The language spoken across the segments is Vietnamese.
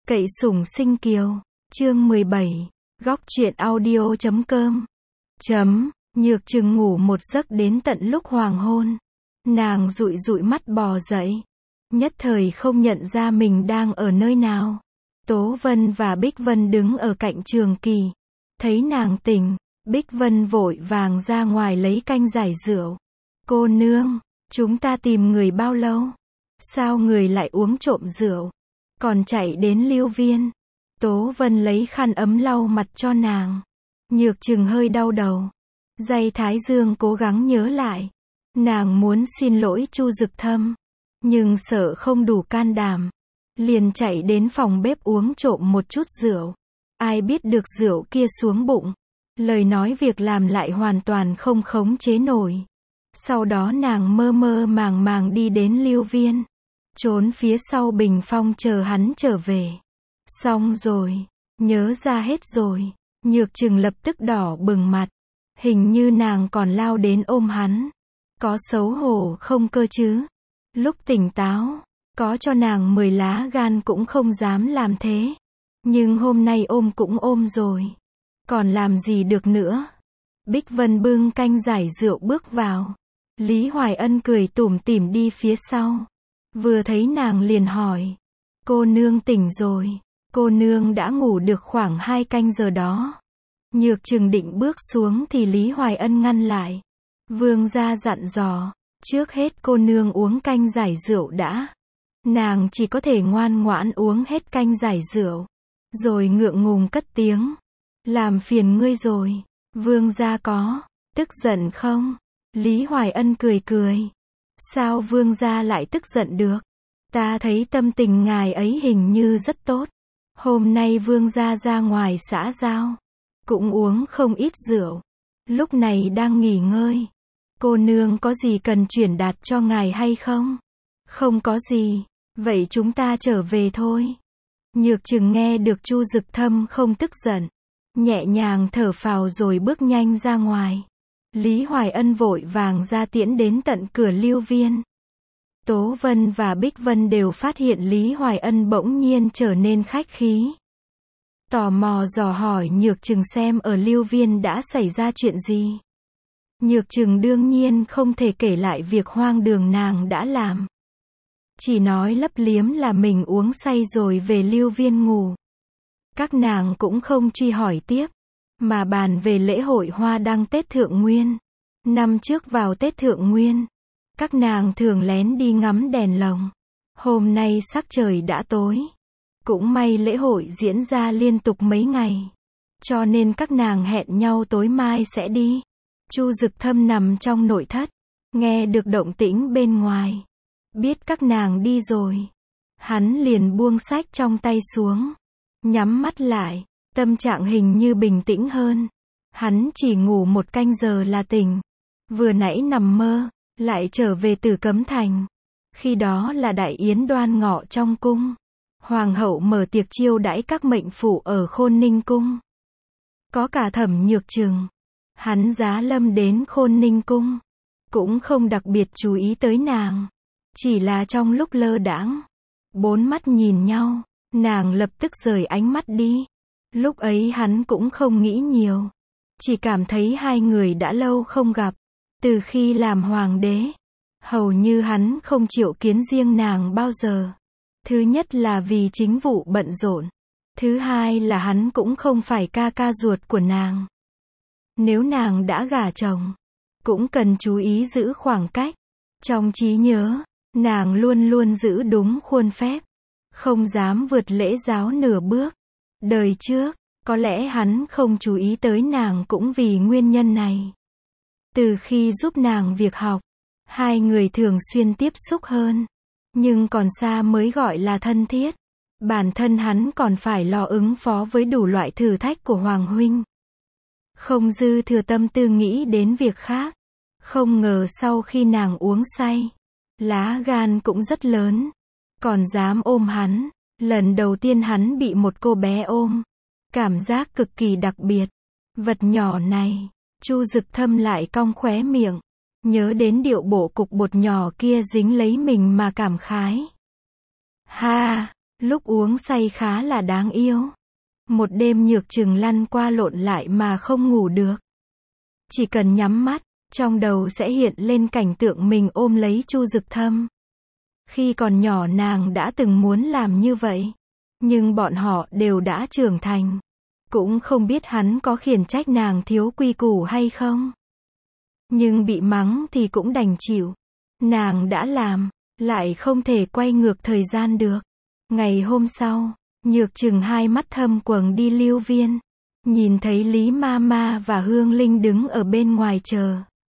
Cậy sủng sinh kiều. Chương 17. Góc truyện audio.com. Nhược Trừng ngủ một giấc đến tận lúc hoàng hôn. Nàng dụi dụi mắt bò dậy. Nhất thời không nhận ra mình đang ở nơi nào. Tố Vân và Bích Vân đứng ở cạnh Trường Kỳ. Thấy nàng tỉnh, Bích Vân vội vàng ra ngoài lấy canh giải rượu. Cô nương, chúng ta tìm người bao lâu? Sao người lại uống trộm rượu? Còn chạy đến Lưu Viên. Tố Vân lấy khăn ấm lau mặt cho nàng. Nhược Trừng hơi đau đầu. Day thái dương cố gắng nhớ lại. Nàng muốn xin lỗi Chu Dực Thâm, nhưng sợ không đủ can đảm. Liền chạy đến phòng bếp uống trộm một chút rượu. Ai biết được rượu kia xuống bụng. Lời nói việc làm lại hoàn toàn không khống chế nổi. Sau đó nàng mơ mơ màng màng đi đến Lưu Viên. Trốn phía sau bình phong chờ hắn trở về. Xong rồi. Nhớ ra hết rồi. Nhược Trừng lập tức đỏ bừng mặt. Hình như nàng còn lao đến ôm hắn. Có xấu hổ không cơ chứ? Lúc tỉnh táo, có cho nàng 10 lá gan cũng không dám làm thế. Nhưng hôm nay ôm cũng ôm rồi. Còn làm gì được nữa? Bích Vân bưng canh giải rượu bước vào. Lý Hoài Ân cười tủm tỉm đi phía sau. Vừa thấy nàng liền hỏi. Cô nương tỉnh rồi. Cô nương đã ngủ được khoảng 2 canh giờ đó. Nhược Trừng định bước xuống thì Lý Hoài Ân ngăn lại. Vương gia dặn dò. Trước hết cô nương uống canh giải rượu đã. Nàng chỉ có thể ngoan ngoãn uống hết canh giải rượu. Rồi ngượng ngùng cất tiếng. Làm phiền ngươi rồi. Vương gia có tức giận không? Lý Hoài Ân cười cười. Sao vương gia lại tức giận được? Ta thấy tâm tình ngài ấy hình như rất tốt. Hôm nay vương gia ra ngoài xã giao. Cũng uống không ít rượu. Lúc này đang nghỉ ngơi. Cô nương có gì cần truyền đạt cho ngài hay không? Không có gì. Vậy chúng ta trở về thôi. Nhược Trừng nghe được Chu Dực Thâm không tức giận. Nhẹ nhàng thở phào rồi bước nhanh ra ngoài. Lý Hoài Ân vội vàng ra tiễn đến tận cửa Lưu Viên. Tố Vân và Bích Vân đều phát hiện Lý Hoài Ân bỗng nhiên trở nên khách khí. Tò mò dò hỏi Nhược Trừng xem ở Lưu Viên đã xảy ra chuyện gì. Nhược Trừng đương nhiên không thể kể lại việc hoang đường nàng đã làm. Chỉ nói lấp liếm là mình uống say rồi về Lưu Viên ngủ. Các nàng cũng không truy hỏi tiếp, mà bàn về lễ hội hoa đăng Tết Thượng Nguyên. Năm trước vào Tết Thượng Nguyên, các nàng thường lén đi ngắm đèn lồng. Hôm nay sắc trời đã tối. Cũng may lễ hội diễn ra liên tục mấy ngày. Cho nên các nàng hẹn nhau tối mai sẽ đi. Chu Dực Thâm nằm trong nội thất. Nghe được động tĩnh bên ngoài. Biết các nàng đi rồi. Hắn liền buông sách trong tay xuống. Nhắm mắt lại. Tâm trạng hình như bình tĩnh hơn. Hắn chỉ ngủ 1 canh giờ là tỉnh. Vừa nãy nằm mơ. Lại trở về Tử Cấm Thành. Khi đó là đại yến đoan ngọ trong cung. Hoàng hậu mở tiệc chiêu đãi các mệnh phụ ở Khôn Ninh Cung. Có cả Thẩm Nhược Trừng. Hắn giá lâm đến Khôn Ninh Cung. Cũng không đặc biệt chú ý tới nàng. Chỉ là trong lúc lơ đãng. 4 mắt nhìn nhau. Nàng lập tức rời ánh mắt đi. Lúc ấy hắn cũng không nghĩ nhiều. Chỉ cảm thấy hai người đã lâu không gặp. Từ khi làm hoàng đế. Hầu như hắn không chịu kiến riêng nàng bao giờ. Thứ nhất là vì chính vụ bận rộn. Thứ hai là hắn cũng không phải ca ca ruột của nàng. Nếu nàng đã gả chồng, cũng cần chú ý giữ khoảng cách. Trong trí nhớ, nàng luôn luôn giữ đúng khuôn phép. Không dám vượt lễ giáo nửa bước. Đời trước, có lẽ hắn không chú ý tới nàng cũng vì nguyên nhân này. Từ khi giúp nàng việc học, hai người thường xuyên tiếp xúc hơn. Nhưng còn xa mới gọi là thân thiết. Bản thân hắn còn phải lo ứng phó với đủ loại thử thách của Hoàng huynh. Không dư thừa tâm tư nghĩ đến việc khác. Không ngờ sau khi nàng uống say, lá gan cũng rất lớn. Còn dám ôm hắn. Lần đầu tiên hắn bị một cô bé ôm. Cảm giác cực kỳ đặc biệt. Vật nhỏ này. Chu Dực Thâm lại cong khóe miệng. Nhớ đến điệu bộ cục bột nhỏ kia dính lấy mình mà cảm khái. Ha, Lúc uống say khá là đáng yêu. Một đêm Nhược Trừng lăn qua lộn lại mà không ngủ được. Chỉ cần nhắm mắt, trong đầu sẽ hiện lên cảnh tượng mình ôm lấy Chu Dực Thâm. Khi còn nhỏ nàng đã từng muốn làm như vậy. Nhưng bọn họ đều đã trưởng thành. Cũng không biết hắn có khiển trách nàng thiếu quy củ hay không. Nhưng bị mắng thì cũng đành chịu. Nàng đã làm, lại không thể quay ngược thời gian được. Ngày hôm sau, Nhược Trừng hai mắt thâm quầng đi lưu viên. Nhìn thấy Lý Mama và Hương Linh đứng ở bên ngoài chờ.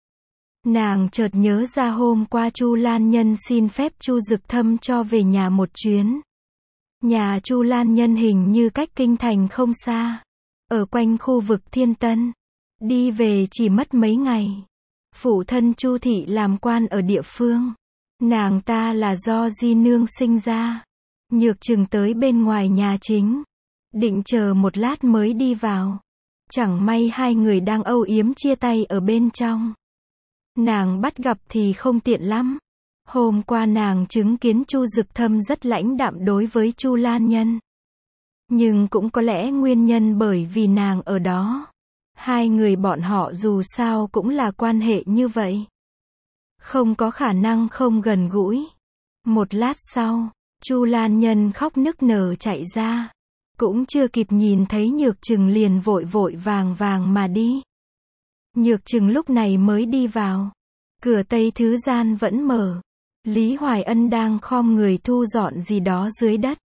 Nàng chợt nhớ ra hôm qua Chu Lan Nhân xin phép Chu Dực Thâm cho về nhà một chuyến. Nhà Chu Lan Nhân hình như cách kinh thành không xa. Ở quanh khu vực Thiên Tân. Đi về chỉ mất mấy ngày. Phụ thân Chu thị làm quan ở địa phương. Nàng ta là do di nương sinh ra. Nhược Trừng tới bên ngoài nhà chính. Định chờ một lát mới đi vào. Chẳng may hai người đang âu yếm chia tay ở bên trong. Nàng bắt gặp thì không tiện lắm. Hôm qua nàng chứng kiến Chu Dực Thâm rất lãnh đạm đối với Chu Lan Nhân. Nhưng cũng có lẽ nguyên nhân bởi vì nàng ở đó. Hai người bọn họ dù sao cũng là quan hệ như vậy. Không có khả năng không gần gũi. Một lát sau, Chu Lan Nhân khóc nức nở chạy ra. Cũng chưa kịp nhìn thấy Nhược Trừng liền vội vội vàng vàng mà đi. Nhược Trừng lúc này mới đi vào. Cửa tây thứ gian vẫn mở. Lý Hoài Ân đang khom người thu dọn gì đó dưới đất.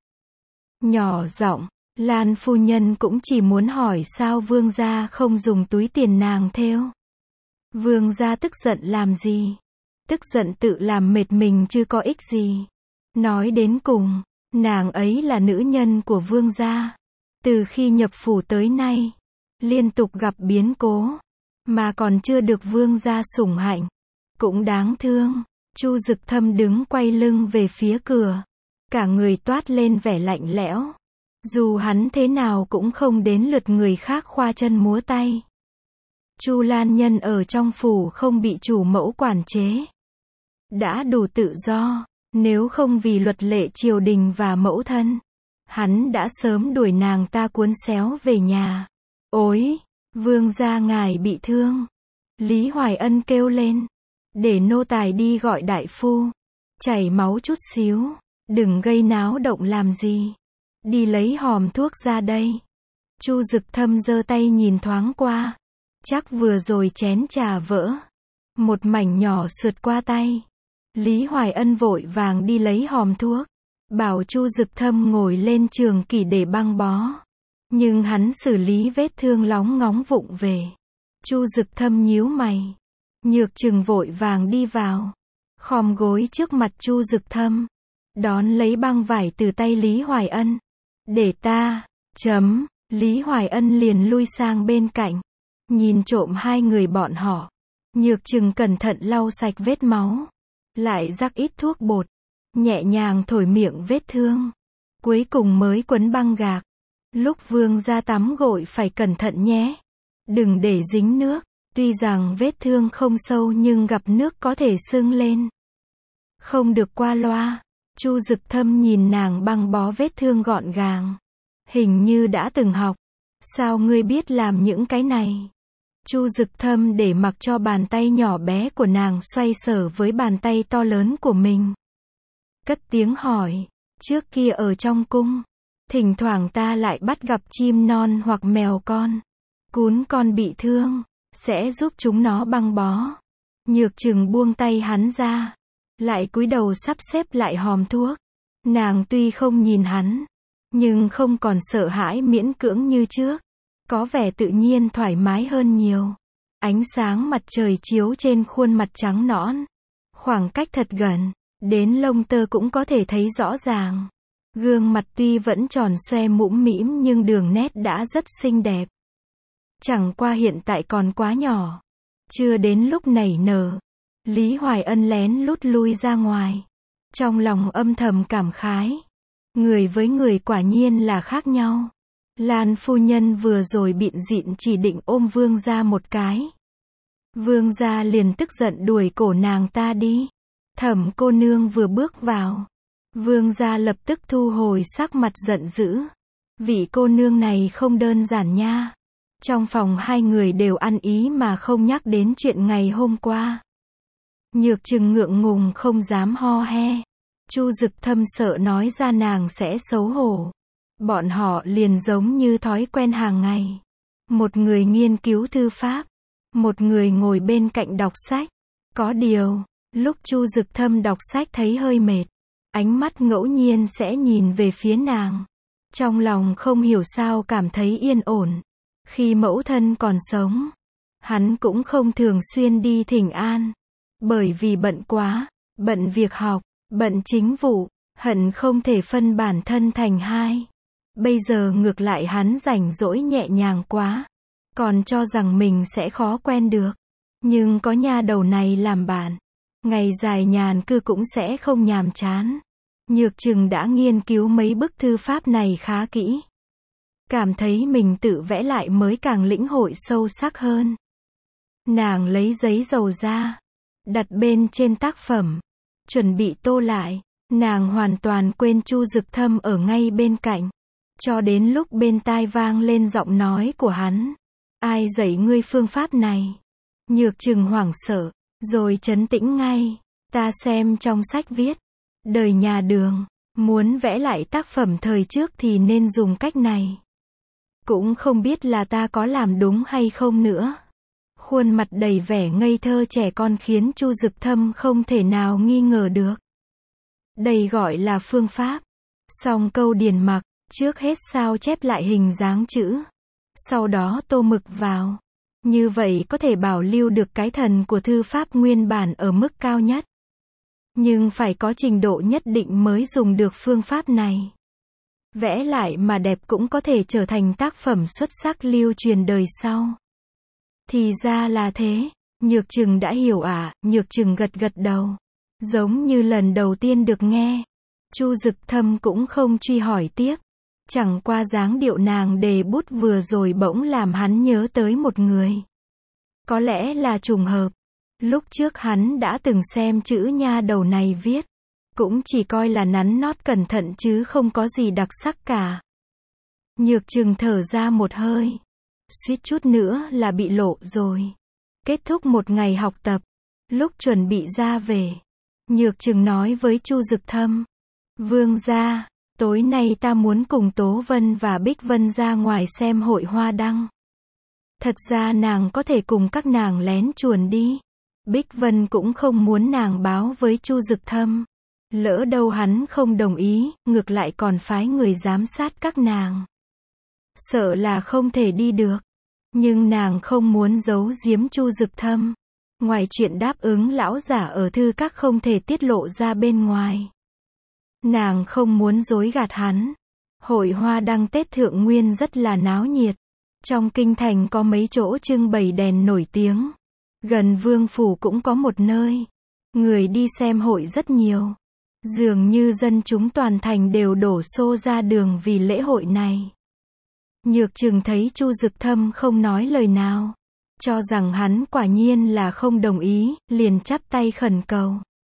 Nhỏ giọng, Lan phu nhân cũng chỉ muốn hỏi sao vương gia không dùng túi tiền nàng thêu. Vương gia tức giận làm gì? Tức giận tự làm mệt mình chứ có ích gì. Nói đến cùng, nàng ấy là nữ nhân của vương gia. Từ khi nhập phủ tới nay, liên tục gặp biến cố, mà còn chưa được vương gia sủng hạnh. Cũng đáng thương. Chu Dực Thâm đứng quay lưng về phía cửa. Cả người toát lên vẻ lạnh lẽo. Dù hắn thế nào cũng không đến lượt người khác khoa chân múa tay. Chu Lan Nhân ở trong phủ không bị chủ mẫu quản chế. Đã đủ tự do. Nếu không vì luật lệ triều đình và mẫu thân, hắn đã sớm đuổi nàng ta cuốn xéo về nhà. Ôi, vương gia ngài bị thương. Lý Hoài Ân kêu lên. Để nô tài đi gọi đại phu. Chảy máu chút xíu. Đừng gây náo động làm gì. Đi lấy hòm thuốc ra đây. Chu Dực Thâm giơ tay nhìn thoáng qua. Chắc vừa rồi chén trà vỡ. Một mảnh nhỏ sượt qua tay. Lý Hoài Ân vội vàng đi lấy hòm thuốc. Bảo Chu Dực Thâm ngồi lên trường kỷ để băng bó. Nhưng hắn xử lý vết thương lóng ngóng vụng về. Chu Dực Thâm nhíu mày. Nhược Trừng vội vàng đi vào. Khom gối trước mặt Chu Dực Thâm. Đón lấy băng vải từ tay Lý Hoài Ân. Để ta, Lý Hoài Ân liền lui sang bên cạnh. Nhìn trộm hai người bọn họ. Nhược Trừng cẩn thận lau sạch vết máu. Lại rắc ít thuốc bột. Nhẹ nhàng thổi miệng vết thương. Cuối cùng mới quấn băng gạc. Lúc vương ra tắm gội phải cẩn thận nhé. Đừng để dính nước. Tuy rằng vết thương không sâu nhưng gặp nước có thể sưng lên. Không được qua loa. Chu Dực Thâm nhìn nàng băng bó vết thương gọn gàng. Hình như đã từng học. Sao ngươi biết làm những cái này? Chu Dực Thâm để mặc cho bàn tay nhỏ bé của nàng xoay sở với bàn tay to lớn của mình. Cất tiếng hỏi. Trước kia ở trong cung, thỉnh thoảng ta lại bắt gặp chim non hoặc mèo con. Cún con bị thương, sẽ giúp chúng nó băng bó. Nhược Trừng buông tay hắn ra. Lại cúi đầu sắp xếp lại hòm thuốc. Nàng tuy không nhìn hắn, nhưng không còn sợ hãi miễn cưỡng như trước. Có vẻ tự nhiên thoải mái hơn nhiều. Ánh sáng mặt trời chiếu trên khuôn mặt trắng nõn. Khoảng cách thật gần, đến lông tơ cũng có thể thấy rõ ràng. Gương mặt tuy vẫn tròn xoe mũm mĩm nhưng đường nét đã rất xinh đẹp. Chẳng qua hiện tại còn quá nhỏ. Chưa đến lúc nảy nở. Lý Hoài Ân lén lút lui ra ngoài. Trong lòng âm thầm cảm khái. Người với người quả nhiên là khác nhau. Lan phu nhân vừa rồi bịn dịn chỉ định ôm vương gia một cái. Vương gia liền tức giận đuổi cổ nàng ta đi. Thẩm cô nương vừa bước vào. Vương gia lập tức thu hồi sắc mặt giận dữ. Vị cô nương này không đơn giản nha. Trong phòng hai người đều ăn ý mà không nhắc đến chuyện ngày hôm qua. Nhược Trừng ngượng ngùng không dám ho he. Chu Dực Thâm sợ nói ra nàng sẽ xấu hổ. Bọn họ liền giống như thói quen hàng ngày. Một người nghiên cứu thư pháp, một người ngồi bên cạnh đọc sách. Có điều, lúc Chu Dực Thâm đọc sách thấy hơi mệt, ánh mắt ngẫu nhiên sẽ nhìn về phía nàng. Trong lòng không hiểu sao cảm thấy yên ổn. Khi mẫu thân còn sống, hắn cũng không thường xuyên đi thỉnh an. Bởi vì bận quá, bận việc học, bận chính vụ, hận không thể phân bản thân thành hai. Bây giờ ngược lại hắn rảnh rỗi nhẹ nhàng quá, còn cho rằng mình sẽ khó quen được. Nhưng có nha đầu này làm bạn, ngày dài nhàn cư cũng sẽ không nhàm chán. Nhược Trừng đã nghiên cứu mấy bức thư pháp này khá kỹ. Cảm thấy mình tự vẽ lại mới càng lĩnh hội sâu sắc hơn. Nàng lấy giấy dầu ra, đặt bên trên tác phẩm, chuẩn bị tô lại. Nàng hoàn toàn quên Chu Dực Thâm ở ngay bên cạnh. Cho đến lúc bên tai vang lên giọng nói của hắn. Ai dạy ngươi phương pháp này? Nhược Trừng hoảng sợ, rồi trấn tĩnh ngay. Ta xem trong sách viết, đời nhà Đường, muốn vẽ lại tác phẩm thời trước thì nên dùng cách này. Cũng không biết là ta có làm đúng hay không nữa. Khuôn mặt đầy vẻ ngây thơ trẻ con khiến Chu Dực Thâm không thể nào nghi ngờ được. Đây gọi là phương pháp. Song câu điền mặc, trước hết sao chép lại hình dáng chữ. Sau đó tô mực vào. Như vậy có thể bảo lưu được cái thần của thư pháp nguyên bản ở mức cao nhất. Nhưng phải có trình độ nhất định mới dùng được phương pháp này. Vẽ lại mà đẹp cũng có thể trở thành tác phẩm xuất sắc lưu truyền đời sau. Thì ra là thế. Nhược Trừng đã hiểu à? Nhược Trừng gật gật đầu. Giống như lần đầu tiên được nghe. Chu Dực Thâm cũng không truy hỏi tiếp. Chẳng qua dáng điệu nàng đề bút vừa rồi bỗng làm hắn nhớ tới một người. Có lẽ là trùng hợp. Lúc trước hắn đã từng xem chữ nha đầu này viết. Cũng chỉ coi là nắn nót cẩn thận chứ không có gì đặc sắc cả. Nhược Trừng thở ra một hơi. Suýt chút nữa là bị lộ rồi. Kết thúc một ngày học tập. Lúc chuẩn bị ra về. Nhược Trừng nói với Chu Dực Thâm. Vương gia, tối nay ta muốn cùng Tố Vân và Bích Vân ra ngoài xem hội hoa đăng. Thật ra nàng có thể cùng các nàng lén chuồn đi. Bích Vân cũng không muốn nàng báo với Chu Dực Thâm. Lỡ đâu hắn không đồng ý, ngược lại còn phái người giám sát các nàng. Sợ là không thể đi được. Nhưng nàng không muốn giấu giếm Chu Dực Thâm. Ngoài chuyện đáp ứng lão giả ở thư các không thể tiết lộ ra bên ngoài. Nàng không muốn dối gạt hắn. Hội hoa đăng Tết Thượng Nguyên rất là náo nhiệt. Trong kinh thành có mấy chỗ trưng bày đèn nổi tiếng. Gần Vương Phủ cũng có một nơi. Người đi xem hội rất nhiều. Dường như dân chúng toàn thành đều đổ xô ra đường vì lễ hội này. Nhược Trừng thấy Chu Dực Thâm không nói lời nào. Cho rằng hắn quả nhiên là không đồng ý, liền chắp tay khẩn cầu.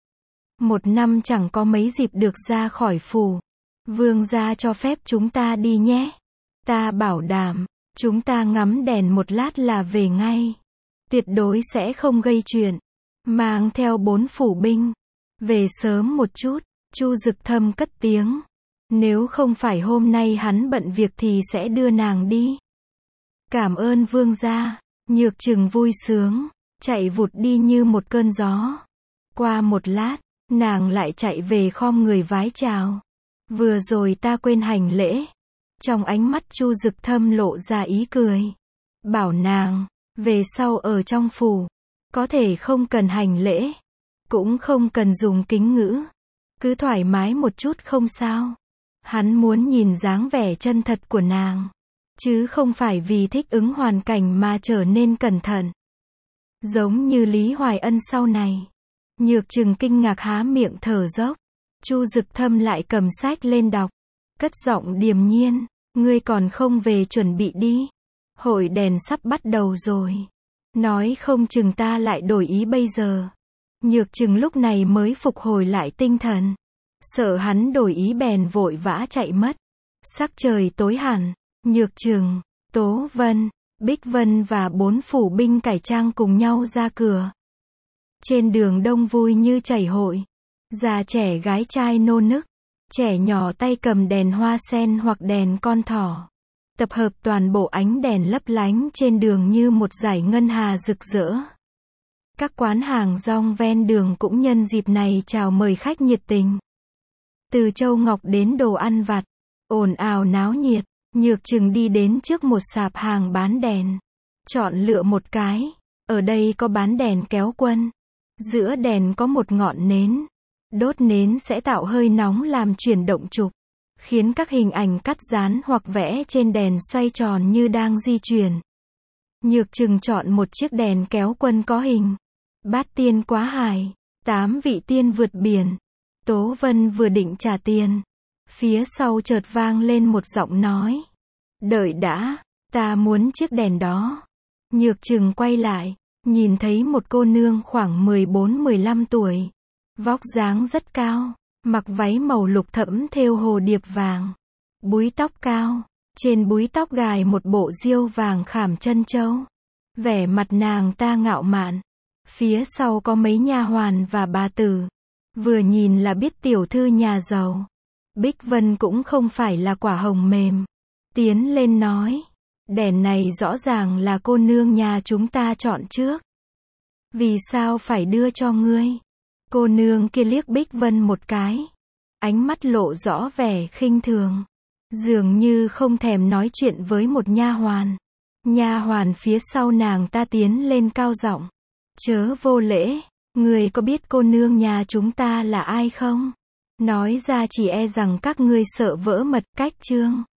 Một năm chẳng có mấy dịp được ra khỏi phủ. Vương gia cho phép chúng ta đi nhé. Ta bảo đảm, chúng ta ngắm đèn một lát là về ngay. Tuyệt đối sẽ không gây chuyện. Mang theo 4 phủ binh. Về sớm một chút, Chu Dực Thâm cất tiếng. Nếu không phải hôm nay hắn bận việc thì sẽ đưa nàng đi. Cảm ơn vương gia. Nhược Trừng vui sướng, chạy vụt đi như một cơn gió. Qua một lát, nàng lại chạy về khom người vái chào. Vừa rồi ta quên hành lễ. Trong ánh mắt Chu Dực Thâm lộ ra ý cười. Bảo nàng, về sau ở trong phủ, có thể không cần hành lễ, cũng không cần dùng kính ngữ. Cứ thoải mái một chút không sao. Hắn muốn nhìn dáng vẻ chân thật của nàng. Chứ không phải vì thích ứng hoàn cảnh mà trở nên cẩn thận. Giống như Lý Hoài Ân sau này. Nhược Trừng kinh ngạc há miệng thở dốc. Chu Dực Thâm lại cầm sách lên đọc. Cất giọng điềm nhiên. Ngươi còn không về chuẩn bị đi. Hội đèn sắp bắt đầu rồi. Nói không chừng ta lại đổi ý bây giờ. Nhược Trừng lúc này mới phục hồi lại tinh thần. Sợ hắn đổi ý bèn vội vã chạy mất. Sắc trời tối hẳn, Nhược Trừng, Tố Vân, Bích Vân và 4 phủ binh cải trang cùng nhau ra cửa. Trên đường đông vui như chảy hội. Già trẻ gái trai nô nức. Trẻ nhỏ tay cầm đèn hoa sen hoặc đèn con thỏ. Tập hợp toàn bộ ánh đèn lấp lánh trên đường như một dải ngân hà rực rỡ. Các quán hàng rong ven đường cũng nhân dịp này chào mời khách nhiệt tình. Từ châu ngọc đến đồ ăn vặt, ồn ào náo nhiệt. Nhược Trừng đi đến trước một sạp hàng bán đèn. Chọn lựa một cái. Ở đây có bán đèn kéo quân. Giữa đèn có một ngọn nến. Đốt nến sẽ tạo hơi nóng làm chuyển động trục, khiến các hình ảnh cắt dán hoặc vẽ trên đèn xoay tròn như đang di chuyển. Nhược Trừng chọn một chiếc đèn kéo quân có hình Bát Tiên Quá Hải, 8 vị tiên vượt biển. Tố Vân vừa định trả tiền, phía sau chợt vang lên một giọng nói. Đợi đã, ta muốn chiếc đèn đó. Nhược Trừng quay lại, nhìn thấy một cô nương khoảng 14-15 tuổi. Vóc dáng rất cao, mặc váy màu lục thẫm thêu hồ điệp vàng. Búi tóc cao, trên búi tóc gài một bộ diêu vàng khảm chân châu. Vẻ mặt nàng ta ngạo mạn. Phía sau có mấy nha hoàn và bà tử. Vừa nhìn là biết tiểu thư nhà giàu. Bích Vân cũng không phải là quả hồng mềm. Tiến lên nói. Đèn này rõ ràng là cô nương nhà chúng ta chọn trước. Vì sao phải đưa cho ngươi? Cô nương kia liếc Bích Vân một cái. Ánh mắt lộ rõ vẻ khinh thường. Dường như không thèm nói chuyện với một nha hoàn. Nha hoàn phía sau nàng ta tiến lên cao giọng. Chớ vô lễ, người có biết cô nương nhà chúng ta là ai không? Nói ra chỉ e rằng các ngươi sợ vỡ mật. Cách chương